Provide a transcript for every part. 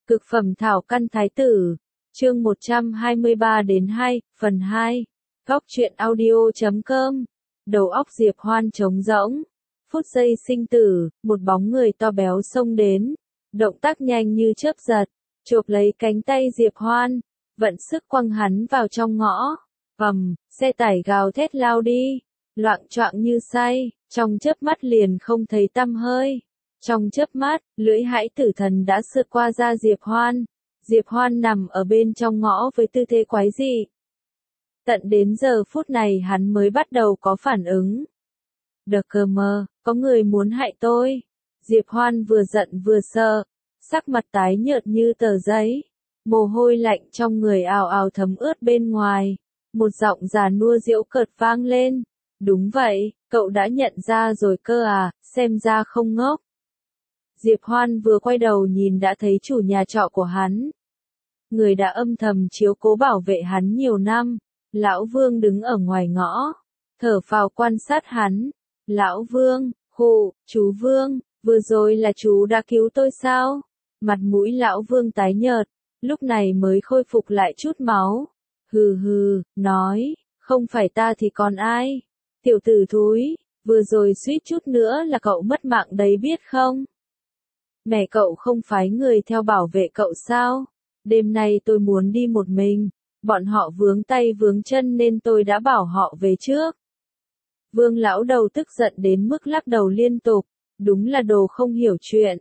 Cực phẩm thảo căn thái tử, chương 123-2, phần 2. Góc truyện audio.com. Đầu óc Diệp Hoan trống rỗng. Phút giây sinh tử, một bóng người to béo xông đến, động tác nhanh như chớp giật, chộp lấy cánh tay Diệp Hoan, vận sức quăng hắn vào trong ngõ. Xe tải gào thét lao đi, loạng choạng như say, trong chớp mắt liền không thấy tăm hơi. Trong chớp mắt, lưỡi hãi tử thần đã sượt qua da Diệp Hoan. Diệp Hoan nằm ở bên trong ngõ với tư thế quái dị. Tận đến giờ phút này hắn mới bắt đầu có phản ứng. Đờ cờ mờ, có người muốn hại tôi. Diệp Hoan vừa giận vừa sợ, sắc mặt tái nhợt như tờ giấy. Mồ hôi lạnh trong người ào ào thấm ướt bên ngoài. Một giọng già nua giễu cợt vang lên. Đúng vậy, cậu đã nhận ra rồi cơ à, xem ra không ngốc. Diệp Hoan vừa quay đầu nhìn đã thấy chủ nhà trọ của hắn. Người đã âm thầm chiếu cố bảo vệ hắn nhiều năm. Lão Vương đứng ở ngoài ngõ, thở phào quan sát hắn. Lão Vương, chú Vương, vừa rồi là chú đã cứu tôi sao? Mặt mũi Lão Vương tái nhợt, lúc này mới khôi phục lại chút máu. Hừ, nói, không phải ta thì còn ai? Tiểu tử thúi, vừa rồi suýt chút nữa là cậu mất mạng đấy biết không? Mẹ cậu không phái người theo bảo vệ cậu sao? Đêm nay tôi muốn đi một mình, bọn họ vướng tay vướng chân nên tôi đã bảo họ về trước. Vương lão đầu tức giận đến mức lắc đầu liên tục, đúng là đồ không hiểu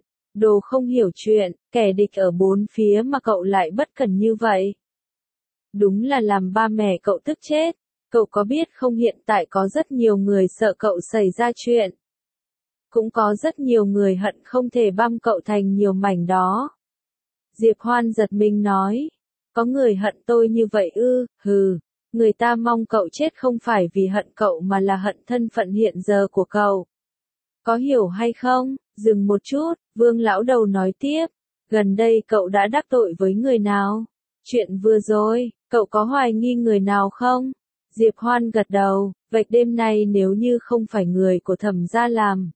chuyện, kẻ địch ở bốn phía mà cậu lại bất cẩn như vậy. Đúng là làm ba mẹ cậu tức chết, cậu có biết không hiện tại có rất nhiều người sợ cậu xảy ra chuyện. Cũng có rất nhiều người hận không thể băm cậu thành nhiều mảnh đó. Diệp Hoan giật mình nói, có người hận tôi như vậy ư? Hừ, người ta mong cậu chết không phải vì hận cậu mà là hận thân phận hiện giờ của cậu. Có hiểu hay không? Dừng một chút, Vương lão đầu nói tiếp, gần đây cậu đã đắc tội với người nào? Chuyện vừa rồi, cậu có hoài nghi người nào không? Diệp Hoan gật đầu, vậy đêm nay nếu như không phải người của Thẩm gia làm,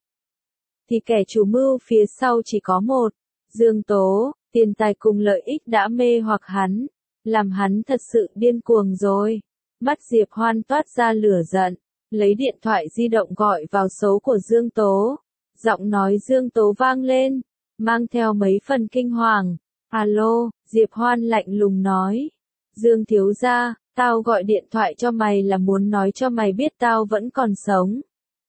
thì kẻ chủ mưu phía sau chỉ có một, Dương Tố. Tiền tài cùng lợi ích đã mê hoặc hắn, làm hắn thật sự điên cuồng rồi. Mắt Diệp Hoan toát ra lửa giận, lấy điện thoại di động gọi vào số của Dương Tố. Giọng nói Dương Tố vang lên, mang theo mấy phần kinh hoàng. Alo, Diệp Hoan lạnh lùng nói. Dương thiếu gia, tao gọi điện thoại cho mày là muốn nói cho mày biết tao vẫn còn sống.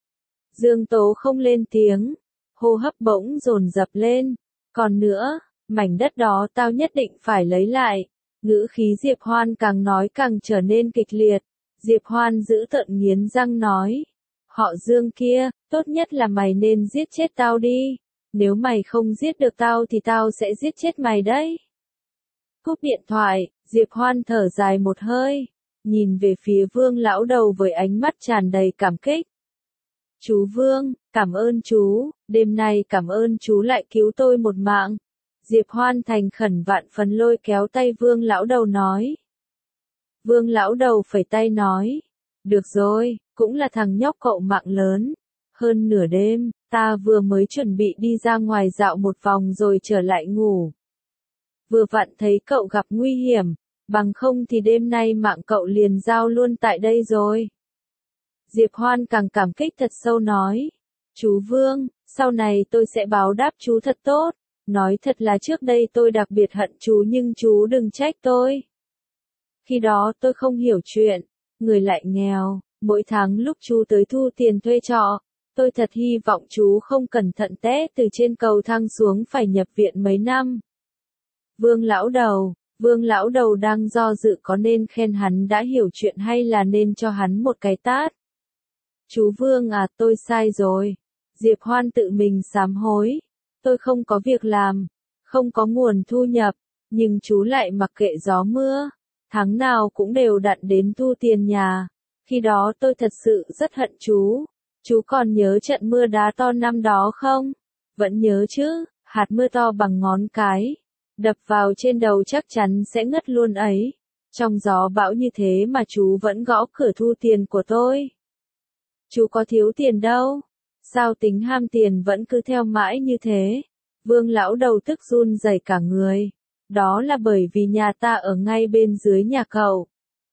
Dương Tố không lên tiếng, hô hấp bỗng dồn dập lên. Còn nữa, mảnh đất đó tao nhất định phải lấy lại. Ngữ khí Diệp Hoan càng nói càng trở nên kịch liệt. Diệp Hoan giữ tợn nghiến răng nói. Họ Dương kia, tốt nhất là mày nên giết chết tao đi. Nếu mày không giết được tao thì tao sẽ giết chết mày đấy. Cúp điện thoại, Diệp Hoan thở dài một hơi. Nhìn về phía Vương lão đầu với ánh mắt tràn đầy cảm kích. Chú Vương, cảm ơn chú, đêm nay cảm ơn chú lại cứu tôi một mạng. Diệp Hoan thành khẩn vạn phần lôi kéo tay Vương lão đầu nói. Vương lão đầu phẩy tay nói. Được rồi, cũng là thằng nhóc cậu mạng lớn. Hơn nửa đêm, ta vừa mới chuẩn bị đi ra ngoài dạo một vòng rồi trở lại ngủ. Vừa vặn thấy cậu gặp nguy hiểm, bằng không thì đêm nay mạng cậu liền giao luôn tại đây rồi. Diệp Hoan càng cảm kích thật sâu nói. Chú Vương, sau này tôi sẽ báo đáp chú thật tốt. Nói thật là trước đây tôi đặc biệt hận chú nhưng chú đừng trách tôi. Khi đó tôi không hiểu chuyện, người lại nghèo, mỗi tháng lúc chú tới thu tiền thuê trọ, tôi thật hy vọng chú không cẩn thận té từ trên cầu thang xuống phải nhập viện mấy năm. Vương lão đầu đang do dự có nên khen hắn đã hiểu chuyện hay là nên cho hắn một cái tát. Chú Vương à, tôi sai rồi. Diệp Hoan tự mình sám hối. Tôi không có việc làm, không có nguồn thu nhập, nhưng chú lại mặc kệ gió mưa, tháng nào cũng đều đặn đến thu tiền nhà. Khi đó tôi thật sự rất hận chú. Chú còn nhớ trận mưa đá to năm đó không? Vẫn nhớ chứ, hạt mưa to bằng ngón cái, đập vào trên đầu chắc chắn sẽ ngất luôn ấy. Trong gió bão như thế mà chú vẫn gõ cửa thu tiền của tôi. Chú có thiếu tiền đâu. Sao tính ham tiền vẫn cứ theo mãi như thế? Vương lão đầu tức run rẩy cả người. Đó là bởi vì nhà ta ở ngay bên dưới nhà cậu.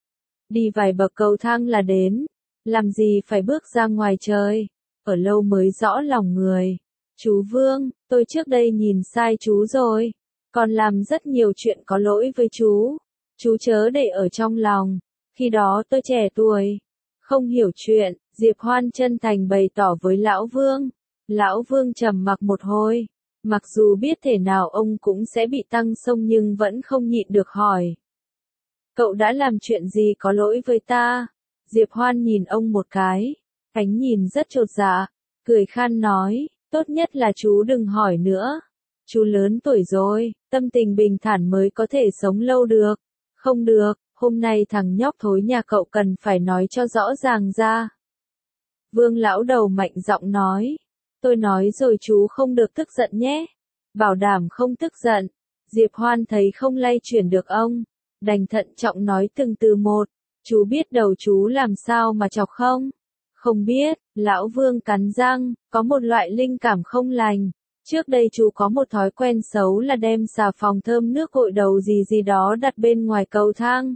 Đi vài bậc cầu thang là đến. Làm gì phải bước ra ngoài trời. Ở lâu mới rõ lòng người. Chú Vương, tôi trước đây nhìn sai chú rồi. Còn làm rất nhiều chuyện có lỗi với chú. Chú chớ để ở trong lòng. Khi đó tôi trẻ tuổi. Không hiểu chuyện, Diệp Hoan chân thành bày tỏ với Lão Vương. Lão Vương trầm mặc một hồi. Mặc dù biết thể nào ông cũng sẽ bị tăng xông nhưng vẫn không nhịn được hỏi. Cậu đã làm chuyện gì có lỗi với ta? Diệp Hoan nhìn ông một cái. Ánh nhìn rất chột dạ. Cười khan nói, tốt nhất là chú đừng hỏi nữa. Chú lớn tuổi rồi, tâm tình bình thản mới có thể sống lâu được. Không được, hôm nay thằng nhóc thối nhà cậu cần phải nói cho rõ ràng ra. Vương lão đầu mạnh giọng nói. Tôi nói rồi chú không được tức giận nhé. Bảo đảm không tức giận. Diệp Hoan thấy không lay chuyển được ông. Đành thận trọng nói từng từ một. Chú biết đầu chú làm sao mà chọc không? Không biết, Lão Vương cắn răng, có một loại linh cảm không lành. Trước đây chú có một thói quen xấu là đem xà phòng thơm nước gội đầu gì gì đó đặt bên ngoài cầu thang.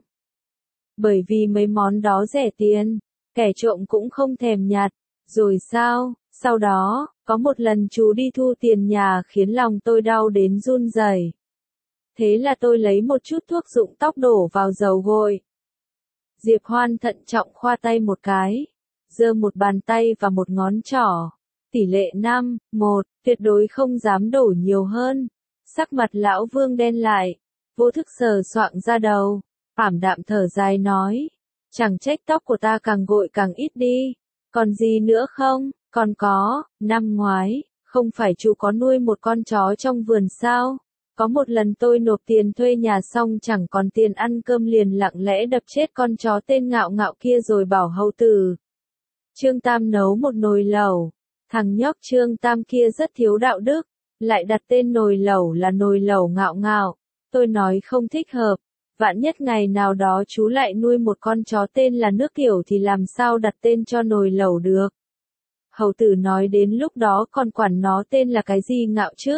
Bởi vì mấy món đó rẻ tiền, kẻ trộm cũng không thèm nhặt. Rồi sao? Sau đó, có một lần chú đi thu tiền nhà khiến lòng tôi đau đến run rẩy. Thế là tôi lấy một chút thuốc rụng tóc đổ vào dầu gội. Diệp Hoan thận trọng khoa tay một cái, giơ một bàn tay và một ngón trỏ. Tỷ lệ 5:1, tuyệt đối không dám đổ nhiều hơn. Sắc mặt Lão Vương đen lại, vô thức sờ soạng ra đầu, ảm đạm thở dài nói. Chẳng trách tóc của ta càng gội càng ít đi. Còn gì nữa không? Còn có, năm ngoái, không phải chú có nuôi một con chó trong vườn sao? Có một lần tôi nộp tiền thuê nhà xong chẳng còn tiền ăn cơm liền lặng lẽ đập chết con chó tên Ngạo Ngạo kia rồi bảo hầu tử Trương Tam nấu một nồi lẩu. Thằng nhóc Trương Tam kia rất thiếu đạo đức, lại đặt tên nồi lẩu là nồi lẩu Ngạo Ngạo. Tôi nói không thích hợp, vạn nhất ngày nào đó chú lại nuôi một con chó tên là Nước Tiểu thì làm sao đặt tên cho nồi lẩu được. Hầu tử nói đến lúc đó còn quản nó tên là cái gì Ngạo chứ.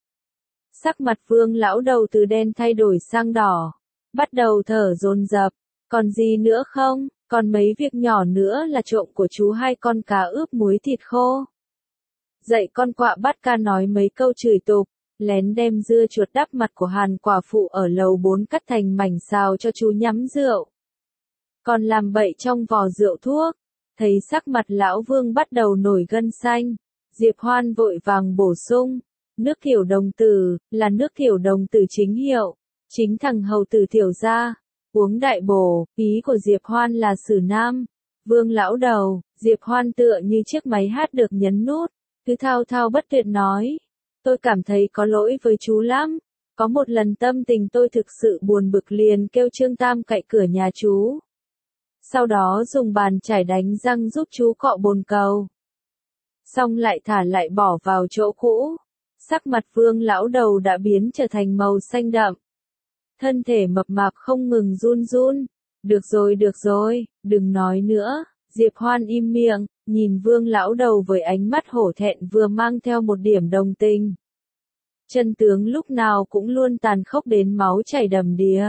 Sắc mặt Vương lão đầu từ đen thay đổi sang đỏ, bắt đầu thở dồn dập. Còn gì nữa không? Còn mấy việc nhỏ nữa là trộm của chú 2 con cá ướp muối thịt khô. Dạy con quạ bắt ca nói mấy câu chửi tục, lén đem dưa chuột đắp mặt của Hàn quả phụ ở lầu 4 cắt thành mảnh xào cho chú nhắm rượu. Còn làm bậy trong vò rượu thuốc. Thấy sắc mặt Lão Vương bắt đầu nổi gân xanh, Diệp Hoan vội vàng bổ sung. Nước Tiểu đồng tử, là nước Tiểu đồng tử chính hiệu, chính thằng hầu tử Tiểu gia, uống đại bổ. Ý của Diệp Hoan là Sử Nam. Vương lão đầu, Diệp Hoan tựa như chiếc máy hát được nhấn nút, cứ thao thao bất tuyệt nói. Tôi cảm thấy có lỗi với chú lắm. Có một lần tâm tình tôi thực sự buồn bực liền kêu Trương Tam cạy cửa nhà chú. Sau đó dùng bàn chải đánh răng giúp chú cọ bồn cầu. Xong lại thả lại bỏ vào chỗ cũ. Sắc mặt Vương lão đầu đã biến trở thành màu xanh đậm. Thân thể mập mạp không ngừng run run. Được rồi, đừng nói nữa. Diệp Hoan im miệng, nhìn Vương lão đầu với ánh mắt hổ thẹn vừa mang theo một điểm đồng tình. Chân tướng lúc nào cũng luôn tàn khốc đến máu chảy đầm đìa.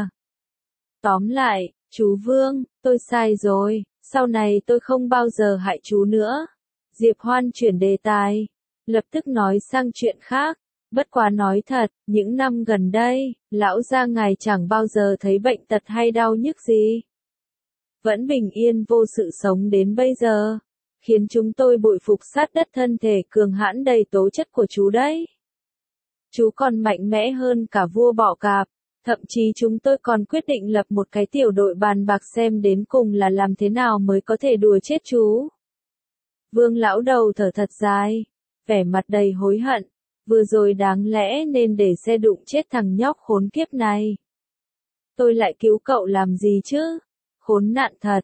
Tóm lại, chú Vương, tôi sai rồi, sau này tôi không bao giờ hại chú nữa. Diệp Hoan chuyển đề tài, lập tức nói sang chuyện khác. Bất quá nói thật, những năm gần đây, lão gia ngài chẳng bao giờ thấy bệnh tật hay đau nhức gì. Vẫn bình yên vô sự sống đến bây giờ, khiến chúng tôi bội phục sát đất thân thể cường hãn đầy tố chất của chú đấy. Chú còn mạnh mẽ hơn cả vua bọ cạp, thậm chí chúng tôi còn quyết định lập một cái tiểu đội bàn bạc xem đến cùng là làm thế nào mới có thể đùa chết chú. Vương lão đầu thở thật dài, vẻ mặt đầy hối hận. Vừa rồi đáng lẽ nên để xe đụng chết thằng nhóc khốn kiếp này. Tôi lại cứu cậu làm gì chứ? Khốn nạn thật,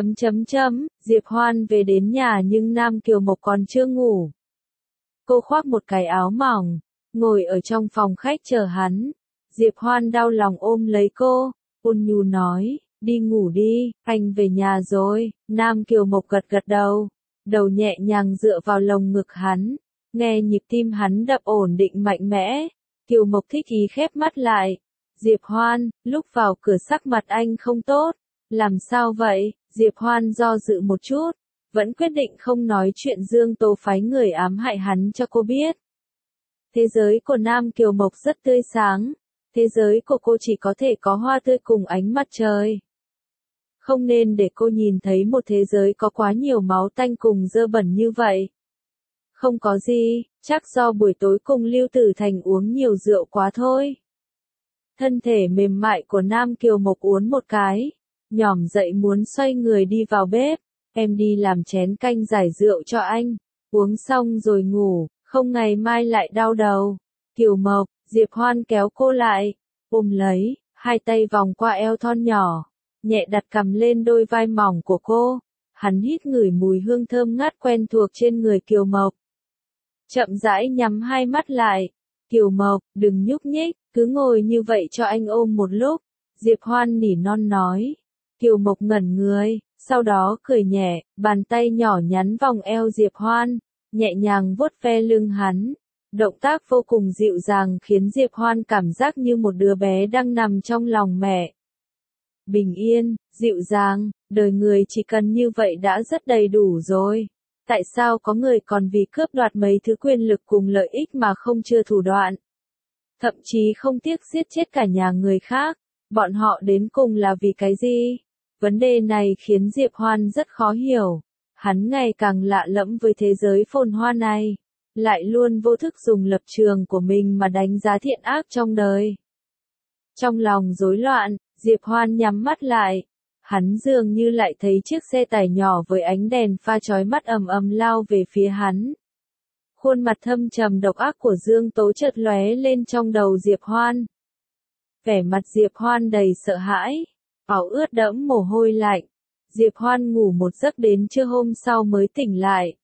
Diệp Hoan về đến nhà nhưng Nam Kiều Mộc còn chưa ngủ. Cô khoác một cái áo mỏng, ngồi ở trong phòng khách chờ hắn. Diệp Hoan đau lòng ôm lấy cô, ôn nhu nói, đi ngủ đi, anh về nhà rồi. Nam Kiều Mộc gật gật đầu, đầu nhẹ nhàng dựa vào lồng ngực hắn. Nghe nhịp tim hắn đập ổn định mạnh mẽ, Kiều Mộc thích ý khép mắt lại. Diệp Hoan, lúc vào cửa sắc mặt anh không tốt. Làm sao vậy? Diệp Hoan do dự một chút, vẫn quyết định không nói chuyện Dương Tố phái người ám hại hắn cho cô biết. Thế giới của Nam Kiều Mộc rất tươi sáng, thế giới của cô chỉ có thể có hoa tươi cùng ánh mặt trời. Không nên để cô nhìn thấy một thế giới có quá nhiều máu tanh cùng dơ bẩn như vậy. Không có gì, chắc do buổi tối cùng Lưu Tử Thành uống nhiều rượu quá thôi. Thân thể mềm mại của Nam Kiều Mộc uốn một cái, nhỏm dậy muốn xoay người đi vào bếp. Em đi làm chén canh giải rượu cho anh, uống xong rồi ngủ, không ngày mai lại đau đầu. Kiều Mộc, Diệp Hoan kéo cô lại, ôm lấy, hai tay vòng qua eo thon nhỏ, nhẹ đặt cằm lên đôi vai mỏng của cô. Hắn hít ngửi mùi hương thơm ngát quen thuộc trên người Kiều Mộc. Chậm rãi nhắm hai mắt lại. Kiều Mộc, đừng nhúc nhích, cứ ngồi như vậy cho anh ôm một lúc. Diệp Hoan nỉ non nói. Kiều Mộc ngẩn người, sau đó cười nhẹ, bàn tay nhỏ nhắn vòng eo Diệp Hoan, nhẹ nhàng vuốt ve lưng hắn. Động tác vô cùng dịu dàng khiến Diệp Hoan cảm giác như một đứa bé đang nằm trong lòng mẹ. Bình yên, dịu dàng, đời người chỉ cần như vậy đã rất đầy đủ rồi. Tại sao có người còn vì cướp đoạt mấy thứ quyền lực cùng lợi ích mà không chưa thủ đoạn? Thậm chí không tiếc giết chết cả nhà người khác, bọn họ đến cùng là vì cái gì? Vấn đề này khiến Diệp Hoan rất khó hiểu. Hắn ngày càng lạ lẫm với thế giới phồn hoa này, lại luôn vô thức dùng lập trường của mình mà đánh giá thiện ác trong đời. Trong lòng rối loạn, Diệp Hoan nhắm mắt lại. Hắn dường như lại thấy chiếc xe tải nhỏ với ánh đèn pha chói mắt ầm ầm lao về phía hắn. Khuôn mặt thâm trầm độc ác của Dương Tố chợt lóe lên trong đầu Diệp Hoan. Vẻ mặt Diệp Hoan đầy sợ hãi, áo ướt đẫm mồ hôi lạnh. Diệp Hoan ngủ một giấc đến trưa hôm sau mới tỉnh lại.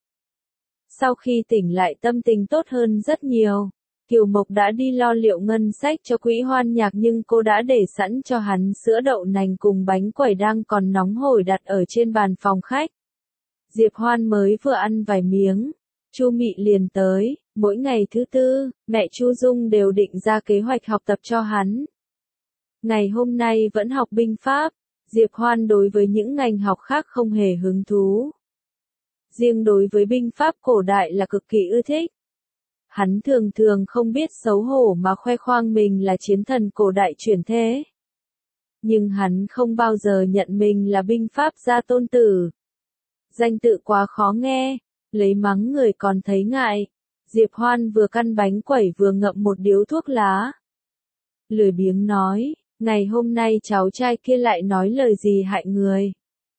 Sau khi tỉnh lại tâm tình tốt hơn rất nhiều. Kiều Mộc đã đi lo liệu ngân sách cho quỹ hoan nhạc nhưng cô đã để sẵn cho hắn sữa đậu nành cùng bánh quẩy đang còn nóng hổi đặt ở trên bàn phòng khách. Diệp Hoan mới vừa ăn vài miếng, Chu Mị liền tới. Mỗi ngày thứ tư, mẹ Chu Dung đều định ra kế hoạch học tập cho hắn. Ngày hôm nay vẫn học binh pháp, Diệp Hoan đối với những ngành học khác không hề hứng thú. Riêng đối với binh pháp cổ đại là cực kỳ ưa thích. Hắn thường thường không biết xấu hổ mà khoe khoang mình là chiến thần cổ đại chuyển thế. Nhưng hắn không bao giờ nhận mình là binh pháp gia tôn tử. Danh tự quá khó nghe, lấy mắng người còn thấy ngại. Diệp Hoan vừa căn bánh quẩy vừa ngậm một điếu thuốc lá. Lười biếng nói, ngày hôm nay cháu trai kia lại nói lời gì hại người.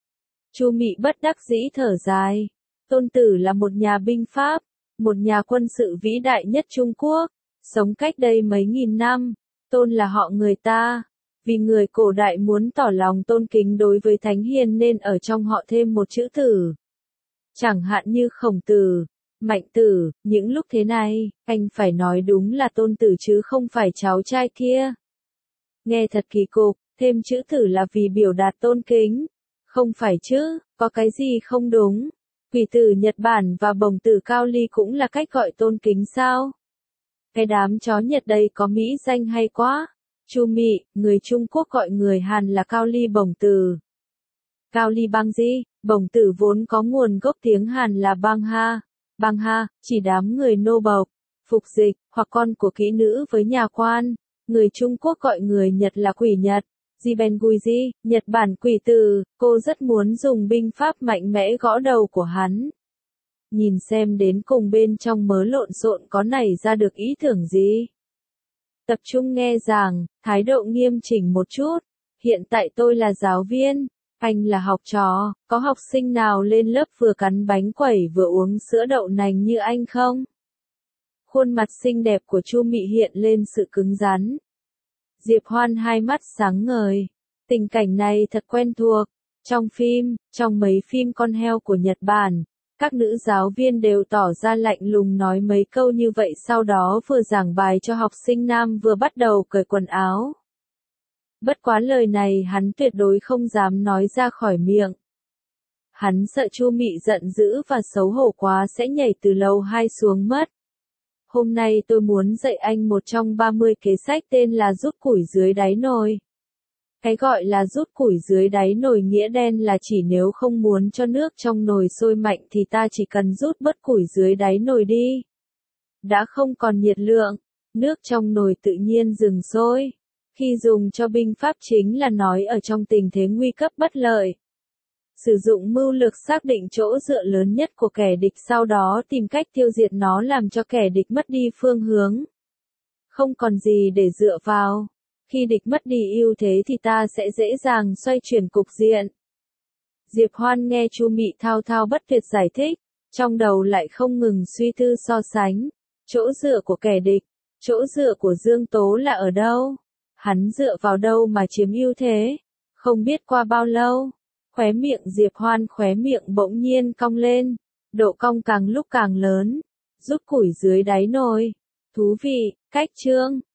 Chu Mị bất đắc dĩ thở dài. Tôn tử là một nhà binh pháp, một nhà quân sự vĩ đại nhất Trung Quốc, sống cách đây mấy nghìn năm. Tôn là họ người ta, vì người cổ đại muốn tỏ lòng tôn kính đối với thánh hiền nên ở trong họ thêm một chữ tử. Chẳng hạn như Khổng Tử, Mạnh Tử, những lúc thế này, anh phải nói đúng là tôn tử chứ không phải cháu trai kia. Nghe thật kỳ cục, thêm chữ tử là vì biểu đạt tôn kính. Không phải chứ, có cái gì không đúng? Quỷ tử Nhật Bản và bổng tử Cao Ly cũng là cách gọi tôn kính sao? Cái đám chó Nhật đây có mỹ danh hay quá. Chu Mị, người Trung Quốc gọi người Hàn là Cao Ly bổng tử. Cao Ly bang gì? Bổng tử vốn có nguồn gốc tiếng Hàn là bang ha. Bang ha, chỉ đám người nô bộc, phục dịch, hoặc con của kỹ nữ với nhà quan. Người Trung Quốc gọi người Nhật là quỷ Nhật. Jibenguiji, Nhật Bản quỷ tử, cô rất muốn dùng binh pháp mạnh mẽ gõ đầu của hắn. Nhìn xem đến cùng bên trong mớ lộn xộn có nảy ra được ý tưởng gì. Tập trung nghe giảng, thái độ nghiêm chỉnh một chút. Hiện tại tôi là giáo viên, anh là học trò, có học sinh nào lên lớp vừa cắn bánh quẩy vừa uống sữa đậu nành như anh không? Khuôn mặt xinh đẹp của Chu Mị hiện lên sự cứng rắn. Diệp Hoan hai mắt sáng ngời. Tình cảnh này thật quen thuộc. Trong mấy phim con heo của Nhật Bản, các nữ giáo viên đều tỏ ra lạnh lùng nói mấy câu như vậy sau đó vừa giảng bài cho học sinh nam vừa bắt đầu cởi quần áo. Bất quá lời này hắn tuyệt đối không dám nói ra khỏi miệng. Hắn sợ Chu Mị giận dữ và xấu hổ quá sẽ nhảy từ lầu 2 xuống mất. Hôm nay tôi muốn dạy anh một trong 30 kế sách tên là rút củi dưới đáy nồi. Cái gọi là rút củi dưới đáy nồi nghĩa đen là chỉ nếu không muốn cho nước trong nồi sôi mạnh thì ta chỉ cần rút bớt củi dưới đáy nồi đi. Đã không còn nhiệt lượng, nước trong nồi tự nhiên dừng sôi. Khi dùng cho binh pháp chính là nói ở trong tình thế nguy cấp bất lợi. Sử dụng mưu lược xác định chỗ dựa lớn nhất của kẻ địch, sau đó tìm cách tiêu diệt nó làm cho kẻ địch mất đi phương hướng. Không còn gì để dựa vào. Khi địch mất đi ưu thế thì ta sẽ dễ dàng xoay chuyển cục diện. Diệp Hoan nghe Chu Mị thao thao bất tuyệt giải thích, trong đầu lại không ngừng suy tư so sánh. Chỗ dựa của kẻ địch, chỗ dựa của Dương Tố là ở đâu? Hắn dựa vào đâu mà chiếm ưu thế? Không biết qua bao lâu, khóe miệng Diệp Hoan bỗng nhiên cong lên, độ cong càng lúc càng lớn. Rút củi dưới đáy nồi. Thú vị, cách chương.